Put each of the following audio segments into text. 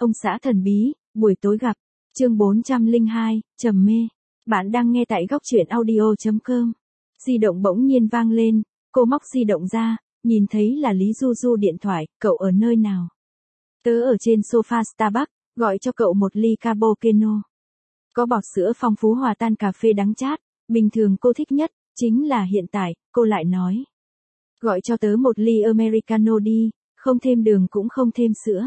Ông xã thần bí, buổi tối gặp. Chương 402, trầm mê. Bạn đang nghe tại góc truyện audio.com. Di động bỗng nhiên vang lên, cô móc di động ra, nhìn thấy là Lý Du Du điện thoại, cậu ở nơi nào? Tớ ở trên sofa Starbucks, gọi cho cậu một ly cappuccino. Có bọt sữa phong phú hòa tan cà phê đắng chát, bình thường cô thích nhất, chính là hiện tại, cô lại nói. Gọi cho tớ một ly Americano đi, không thêm đường cũng không thêm sữa.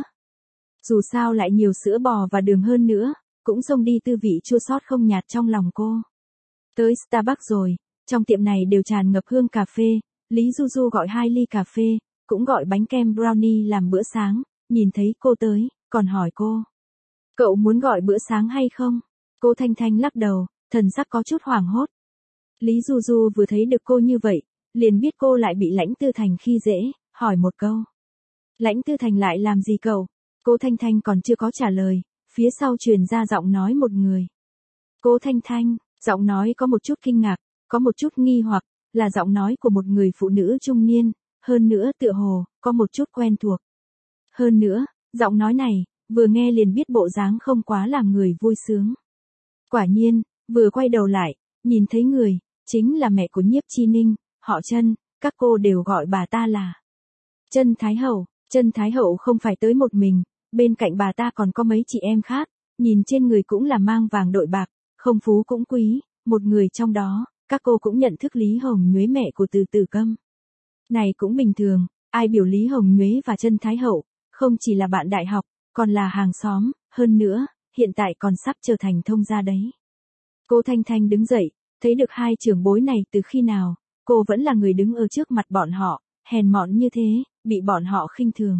Dù sao lại nhiều sữa bò và đường hơn nữa, cũng xông đi tư vị chua xót không nhạt trong lòng cô. Tới Starbucks rồi, trong tiệm này đều tràn ngập hương cà phê, Lý Du Du gọi 2 ly cà phê, cũng gọi bánh kem brownie làm bữa sáng, nhìn thấy cô tới, còn hỏi cô. Cậu muốn gọi bữa sáng hay không? Cô Thanh Thanh lắc đầu, thần sắc có chút hoảng hốt. Lý Du Du vừa thấy được cô như vậy, liền biết cô lại bị Lãnh Tư Thành khi dễ, hỏi một câu. Lãnh Tư Thành lại làm gì cậu? Cô Thanh Thanh còn chưa có trả lời, phía sau truyền ra giọng nói một người. Cô Thanh Thanh, giọng nói có một chút kinh ngạc, có một chút nghi hoặc, là giọng nói của một người phụ nữ trung niên, hơn nữa tựa hồ, có một chút quen thuộc. Hơn nữa, giọng nói này, vừa nghe liền biết bộ dáng không quá làm người vui sướng. Quả nhiên, vừa quay đầu lại, nhìn thấy người, chính là mẹ của Nhiếp Chi Ninh, họ Chân, các cô đều gọi bà ta là Chân Thái Hậu. Chân Thái Hậu không phải tới một mình, bên cạnh bà ta còn có mấy chị em khác, nhìn trên người cũng là mang vàng đội bạc, không phú cũng quý, một người trong đó, các cô cũng nhận thức Lý Hồng Nhuế mẹ của Từ Tử Câm. Này cũng bình thường, ai biểu Lý Hồng Nhuế và Chân Thái Hậu, không chỉ là bạn đại học, còn là hàng xóm, hơn nữa, hiện tại còn sắp trở thành thông gia đấy. Cô Thanh Thanh đứng dậy, thấy được hai trưởng bối này từ khi nào, cô vẫn là người đứng ở trước mặt bọn họ, hèn mọn như thế, bị bọn họ khinh thường.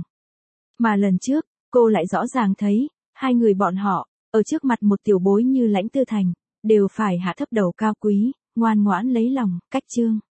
Mà lần trước, cô lại rõ ràng thấy, hai người bọn họ, ở trước mặt một tiểu bối như Lãnh Tư Thành, đều phải hạ thấp đầu cao quý, ngoan ngoãn lấy lòng, cách chương.